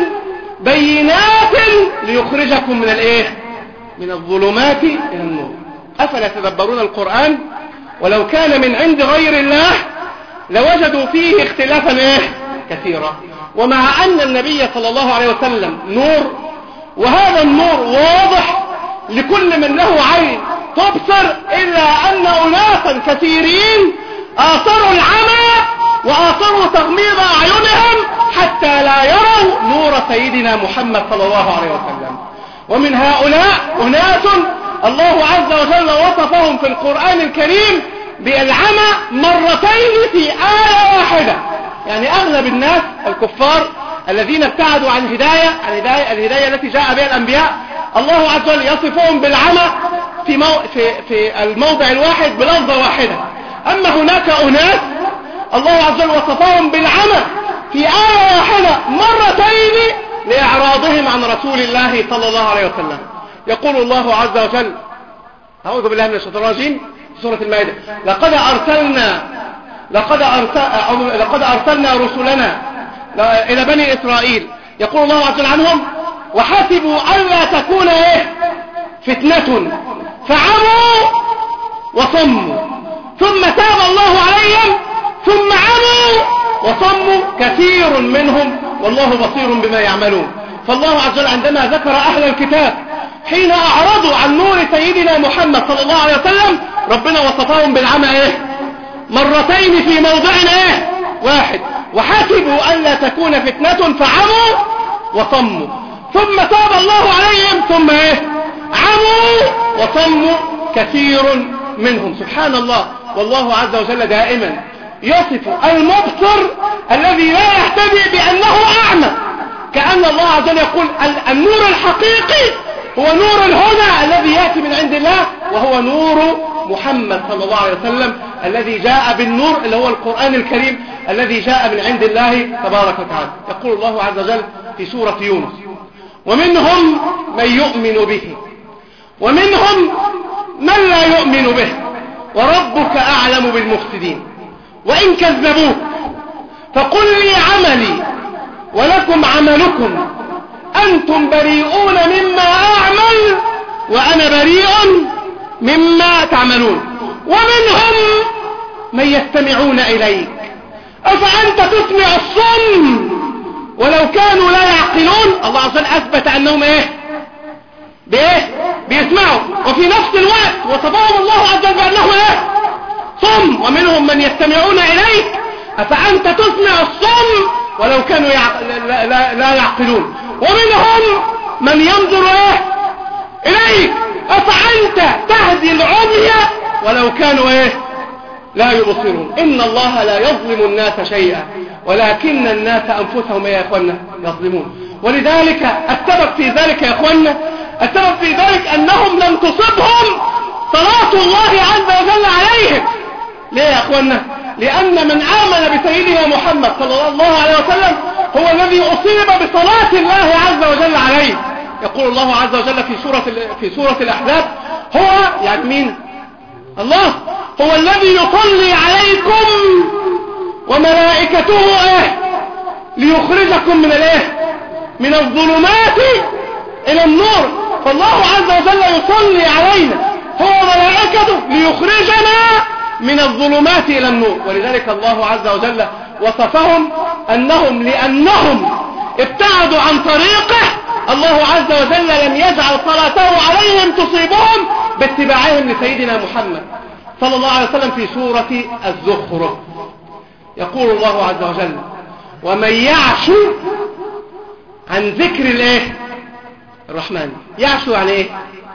بينات ليخرجكم من من الظلمات إلى النور. أفلا تدبرون القرآن ولو كان من عند غير الله لوجدوا فيه اختلافا كثيرا. ومع أن النبي صلى الله عليه وسلم نور، وهذا النور واضح لكل من له عين تبصر، إلا أن أناسا كثيرين آثروا العمى وآثروا تغميض أعينهم حتى لا يروا نور سيدنا محمد صلى الله عليه وسلم. ومن هؤلاء أناس الله عز وجل وصفهم في القرآن الكريم بالعمى مرتين في آية واحدة. يعني أغلب الناس الكفار الذين ابتعدوا عن الهداية التي جاء بها الأنبياء الله عز وجل يصفهم بالعمى في الموضع الواحد بلفظة واحدة. أما هناك أناس الله عز وجل وصفهم بالعمى في آية واحدة مرتين لإعراضهم عن رسول الله صلى الله عليه وسلم. يقول الله عز وجل أعوذ بالله من الشيطان الرجيم في سورة المائدة لقد أرسلنا رسلنا إلى بني إسرائيل. يقول الله عز وجل عنهم وحسبوا ألا تكون فتنة فعموا وصموا ثم تاب الله عليهم ثم عموا وصموا كثير منهم والله بصير بما يعملون. فالله عز وجل عندما ذكر أهل الكتاب حين أعرضوا عن نور سيدنا محمد صلى الله عليه وسلم ربنا وصفهم بالعمى مرتين في موضع واحد. وحسبوا ألا تكون فتنة فعموا وصموا ثم تاب الله عليهم ثم عموا وصموا كثير منهم. سبحان الله. والله عز وجل دائما يصف المبصر الذي لا يهتدي بأنه أعمى، كأن الله عز وجل يقول النور الحقيقي هو نور الهدى الذي يأتي من عند الله، وهو نور محمد صلى الله عليه وسلم الذي جاء بالنور اللي هو القرآن الكريم الذي جاء من عند الله تبارك وتعالى. يقول الله عز وجل في سورة يونس ومنهم من يؤمن به ومنهم من لا يؤمن به وربك أعلم بالمفسدين وإن كذبوك فقل لي عملي ولكم عملكم أنتم بريئون مما أعمل وأنا بريء مما تعملون. ومنهم من يستمعون إليك أفأنت تسمع الصم ولو كانوا لا يعقلون. الله عز وجل أثبت أنهم بيسمعوا، وفي نفس الوقت وصفهم الله عز وجل بأنه صم. ومنهم من يستمعون إليك أفأنت تسمع الصم ولو كانوا لا يعقلون، ومنهم من ينظر إليك أفأنت تهدي العمي ولو كانوا لا يبصرون. إن الله لا يظلم الناس شيئا ولكن الناس أنفسهم يا إخوانا يظلمون. ولذلك السبب في ذلك يا إخوانا، السبب في ذلك أنهم لم تصبهم صلاة الله عز وجل عليهم. ليه يا إخوانا؟ لأن من آمن بسيدنا محمد صلى الله عليه وسلم هو الذي أصيب بصلاة الله عز وجل عليه. يقول الله عز وجل في سورة الأحزاب هو يعني مين؟ الله هو الذي يصلي عليكم وملائكته ليخرجكم من الظلمات إلى النور. فالله عز وجل يصلي علينا هو وملائكته ليخرجنا من الظلمات إلى النور. ولذلك الله عز وجل وصفهم لأنهم ابتعدوا عن طريقه، الله عز وجل لم يجعل صلاته عليهم تصيبهم باتباعهم لسيدنا محمد صلى الله عليه وسلم. في سورة الزخرف يقول الله عز وجل ومن يعش عن ذكر الرحمن. يعشو يعني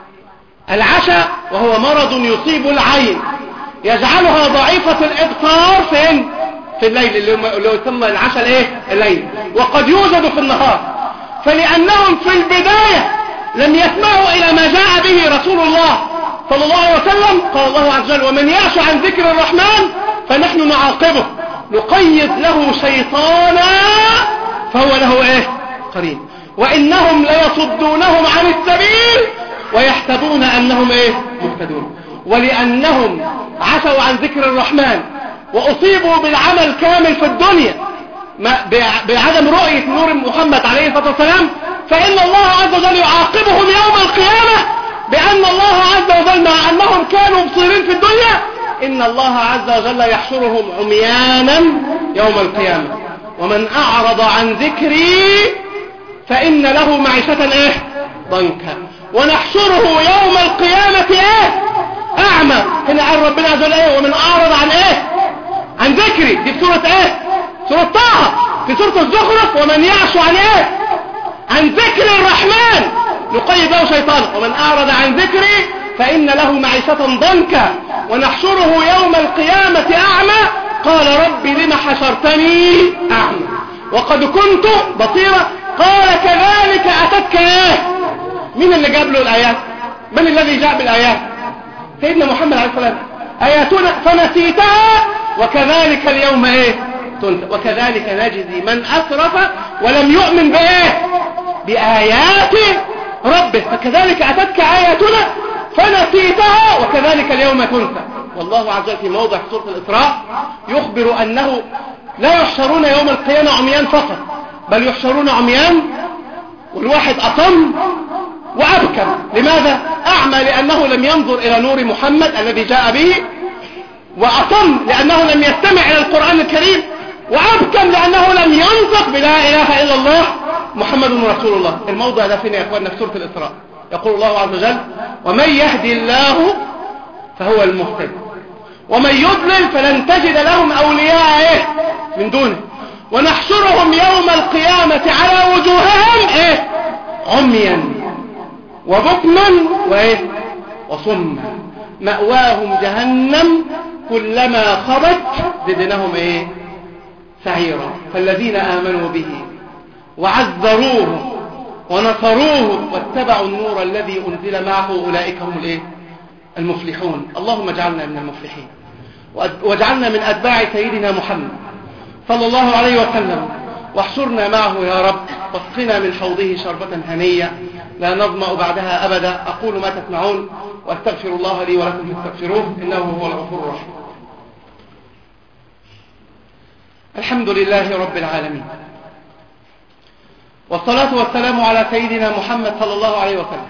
العشاء وهو مرض يصيب العين يجعلها ضعيفة الإبصار في الليل، اللي يسمى العشاء الليل، وقد يوجد في النهار. فلأنهم في البداية لم يسمعوا إلى ما جاء به رسول الله صلى الله عليه وسلم، قال الله عز وجل ومن يعش عن ذكر الرحمن فنحن نعاقبه نقيد له شيطانا فهو له قرين وإنهم ليصدونهم عن السبيل ويحسبون أنهم مهتدون. ولأنهم عشوا عن ذكر الرحمن وأصيبوا بالعمل كامل في الدنيا بعدم رؤية نور محمد عليه الصلاة والسلام، فإن الله عز وجل يعاقبهم يوم القيامة بأن الله عز وجل مع أنهم كانوا مبصرين في الدنيا إن الله عز وجل يحشرهم عميانا يوم القيامة. ومن أعرض عن ذكري فإن له معيشة ضنكا ونحشره يوم القيامة أعمى. هنا قال ربنا عز وجل ومن أعرض عن ذكري، دي في سورة سورة طه. في سورة الزخرف ومن يعش عن ذكر الرحمن نقيد له شيطانا ومن أعرض عن ذكري فإن له معيشة ضنكا ونحشره يوم القيامة أعمى قال رب لم حشرتني أعمى وقد كنت بصيرا قال كذلك أتتك مين اللي جاب له الآيات؟ من الذي جاء بالآيات؟ سيدنا محمد عليه السلام. آياتنا فنسيتها وكذلك اليوم تنسى وكذلك نجزي من أسرف ولم يؤمن بآيات ربه فكذلك أتتك آياتنا فنسيتها وكذلك اليوم تنسى. والله عز وجل في موضع سورة الإسراء يخبر أنه لا يحشرون يوم القيامة عميان فقط بل يحشرون عميان والواحد أصم وأبكم. لماذا؟ أعمى لأنه لم ينظر إلى نور محمد الذي جاء به، وأصم لأنه لم يستمع إلى القرآن الكريم، وأبكم لأنه لم ينطق بلا إله إلا الله محمد رسول الله. الموضع ده فين يا أخواننا؟ في سورة الإسراء يقول الله عز وجل ومن يهدي الله فهو المهتد ومن يضلل فلن تجد لهم أولياء من دونه ونحشرهم يوم القيامة على وجوههم عميا وبكما وصما مأواهم جهنم كلما خبت زدناهم سعيرا. فالذين آمنوا به وعذروه ونصروه واتبعوا النور الذي أنزل معه أولئك هم المفلحون. اللهم اجعلنا من المفلحين واجعلنا من أتباع سيدنا محمد صلى الله عليه وسلم واحشرنا معه يا رب واسقنا من حوضه شربة هنية لا نظمأ بعدها أبدا. أقول ما تسمعون واستغفر الله لي ولكم فاستغفروه إنه هو الغفور الرحيم. الحمد لله رب العالمين والصلاة والسلام على سيدنا محمد صلى الله عليه وسلم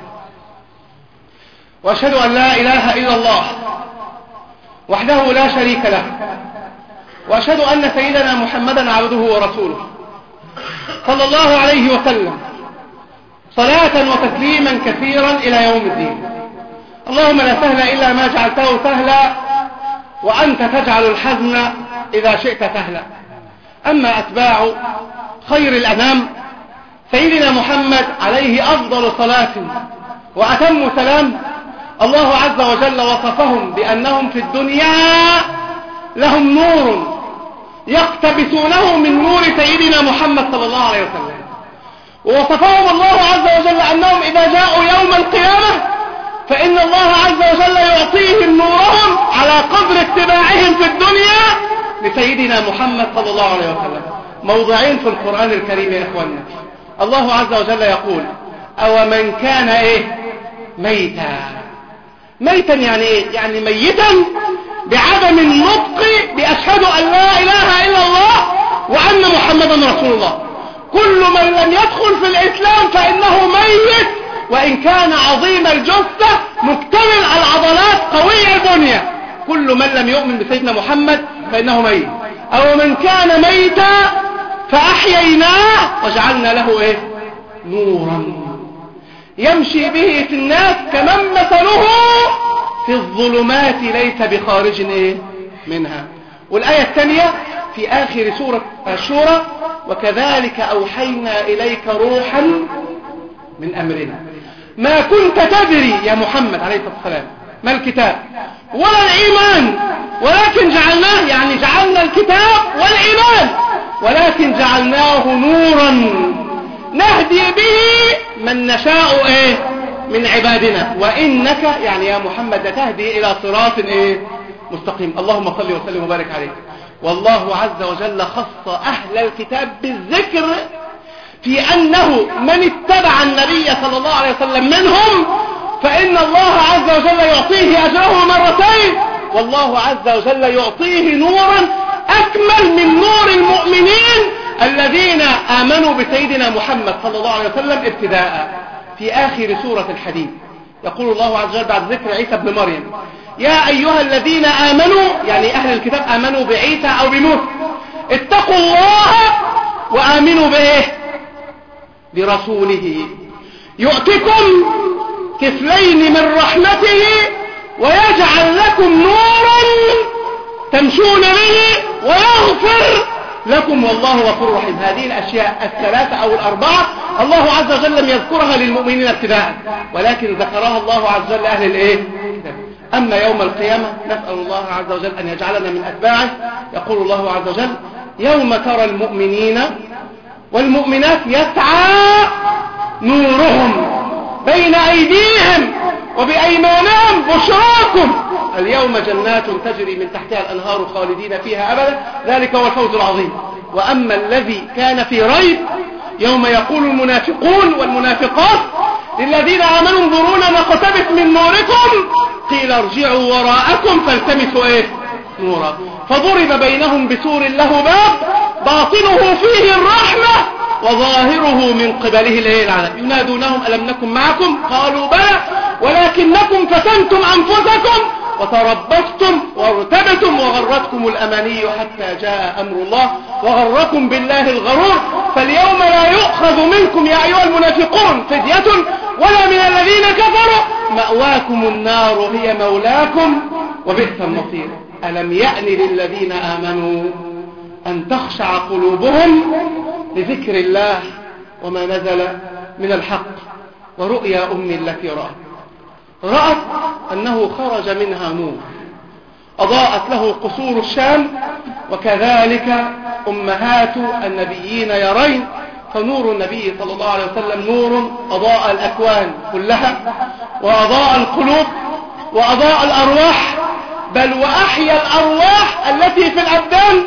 وأشهد أن لا إله إلا الله وحده لا شريك له وأشهد أن سيدنا محمدا عبده ورسوله صلى الله عليه وسلم صلاة وتسليما كثيرا إلى يوم الدين. اللهم لا سهل إلا ما جعلته سهلا وأنت تجعل الحزن إذا شئت سهلا. أما أتباع خير الأنام سيدنا محمد عليه أفضل صلاة وأتم سلام، الله عز وجل وصفهم بأنهم في الدنيا لهم نور يقتبسونه من نور سيدنا محمد صلى الله عليه وسلم، ووصفهم الله عز وجل أنهم إذا جاءوا يوم القيامة فإن الله عز وجل يعطيهم نورهم على قدر اتباعهم في الدنيا لسيدنا محمد صلى الله عليه وسلم. موضعين في القرآن الكريم يا إخواننا، الله عز وجل يقول أو من كان ميتا يعني يعني ميتا بعدم النطق بأشهد أن لا إله إلا الله وأن محمدا رسول الله. كل من لم يدخل في الإسلام فإنه ميت، وإن كان عظيم الجثة مكتمل العضلات قوي البنية، كل من لم يؤمن بسيدنا محمد فإنه ميت. أو من كان ميتا فأحييناه وجعلنا له نورا يمشي به في الناس كمن مثله في الظلمات ليس بخارج منها. والآية الثانية في آخر سورة الشورى وكذلك أوحينا إليك روحا من أمرنا ما كنت تدري يا محمد عليه الصلاة والسلام ما الكتاب ولا الإيمان ولكن جعلناه، يعني جعلنا الكتاب والإيمان ولكن جعلناه نورا نهدي به من نشاء من عبادنا وإنك يعني يا محمد تهدي إلى صراط مستقيم. اللهم صل وسلم وبارك عليه. والله عز وجل خص أهل الكتاب بالذكر في أنه من اتبع النبي صلى الله عليه وسلم منهم فإن الله عز وجل يعطيه أجره مرتين، والله عز وجل يعطيه نورا أكمل من نور المؤمنين الذين آمنوا بسيدنا محمد صلى الله عليه وسلم ابتداء. في آخر سورة الحديد يقول الله عز وجل بعد ذكر عيسى بن مريم يا أيها الذين آمنوا، يعني أهل الكتاب آمنوا بعيسى أو بموسى، اتقوا الله وآمنوا برسوله يؤتكم كفلين من رحمته ويجعل لكم نورا تمشون به ويغفر لكم والله غفور رحيم. هذه الأشياء الثلاثة أو الأربعة الله عز وجل لم يذكرها للمؤمنين ابتداء، ولكن ذكرها الله عز وجل لأهل الكتاب. أما يوم القيامة نسأل الله عز وجل أن يجعلنا من أتباعه. يقول الله عز وجل يوم ترى المؤمنين والمؤمنات يسعى نورهم بين أيديهم وبأيمانهم بشراكم اليوم جنات تجري من تحتها الأنهار خالدين فيها أبدا ذلك هو الفوز العظيم. وأما الذي كان في ريب يوم يقول المنافقون والمنافقات للذين آمنوا انظرونا نقتبس من نوركم قيل ارجعوا وراءكم فالتمسوا نورا فضرب بينهم بسور له باب باطنه فيه الرحمة وظاهره من قبله العذاب ينادونهم ألم نكن معكم قالوا بلى ولكنكم فتنتم أنفسكم وتربصتم وارتبتم وغرتكم الأماني حتى جاء أمر الله وغركم بالله الغرور فاليوم لا يؤخذ منكم يا أيها المنافقون فدية ولا من الذين كفروا مأواكم النار هي مولاكم وبئس المصير. ألم يأن للذين آمنوا أن تخشع قلوبهم لذكر الله وما نزل من الحق ورؤيا أمي التي رأت أنه خرج منها نور أضاءت له قصور الشام وكذلك أمهات النبيين يرين فنور النبي صلى الله عليه وسلم نور أضاء الأكوان كلها وأضاء القلوب وأضاء الأرواح بل وأحيا الأرواح التي في الأبدان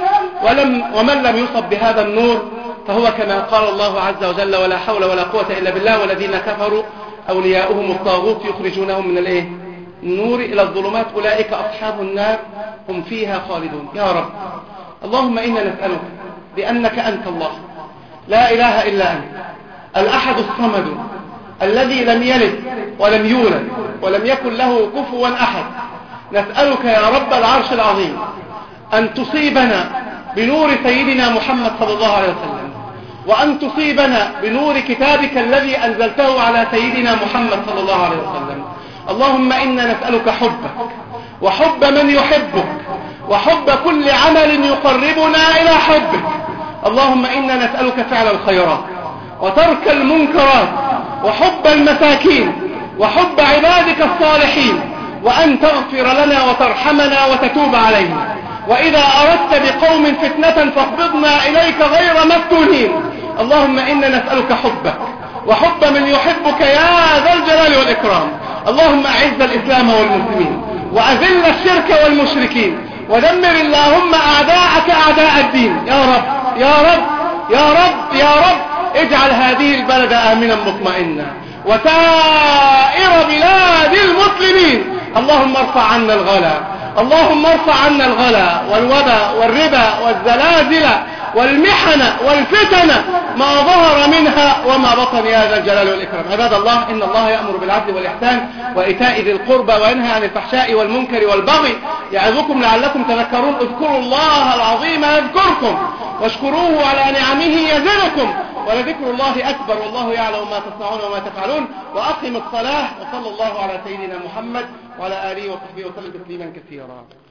ومن لم يصب بهذا النور فهو كما قال الله عز وجل ولا حول ولا قوة إلا بالله والذين كفروا أولياؤهم الطاغوت يخرجونهم من النور إلى الظلمات أولئك أصحاب النار هم فيها خالدون. يا رب اللهم إنا نسألك بأنك أنت الله لا إله إلا أنت الأحد الصمد الذي لم يلد ولم يولد ولم يكن له كفوا أحد نسألك يا رب العرش العظيم أن تصيبنا بنور سيدنا محمد صلى الله عليه وسلم وأن تصيبنا بنور كتابك الذي أنزلته على سيدنا محمد صلى الله عليه وسلم. اللهم إنا نسألك حبك وحب من يحبك وحب كل عمل يقربنا إلى حبك اللهم إنا نسألك فعل الخيرات وترك المنكرات وحب المساكين وحب عبادك الصالحين، وأن تغفر لنا وترحمنا وتتوب علينا، وإذا أردت بقوم فتنة فاقبضنا إليك غير مفتونين. اللهم إنا نسألك حبك وحب من يحبك يا ذا الجلال والإكرام. اللهم أعز الإسلام والمسلمين وأذل الشرك والمشركين ودمر اللهم أعداءك أعداء الدين. يا رب يا رب يا رب يا رب اجعل هذه البلد آمنا مطمئنا وسائر بلاد المسلمين. اللهم ارفع عنا الغلا، اللهم ارفع عنا الغلا والوباء والربا والزلازل والمحن والفتن ما ظهر منها وما بطن يا ذا الجلال والإكرام. عباد الله، إن الله يأمر بالعدل والإحسان وإيتاء ذي القربى وينهى عن الفحشاء والمنكر والبغي يعظكم لعلكم تذكرون. اذكروا الله العظيم يذكركم واشكروه على نعمه يزدكم ولذكر الله أكبر والله يعلم ما تصنعون وما تفعلون. وأقم الصلاة وصلى الله على سيدنا محمد وعلى آله وصحبه وسلم تسليما كثيرا.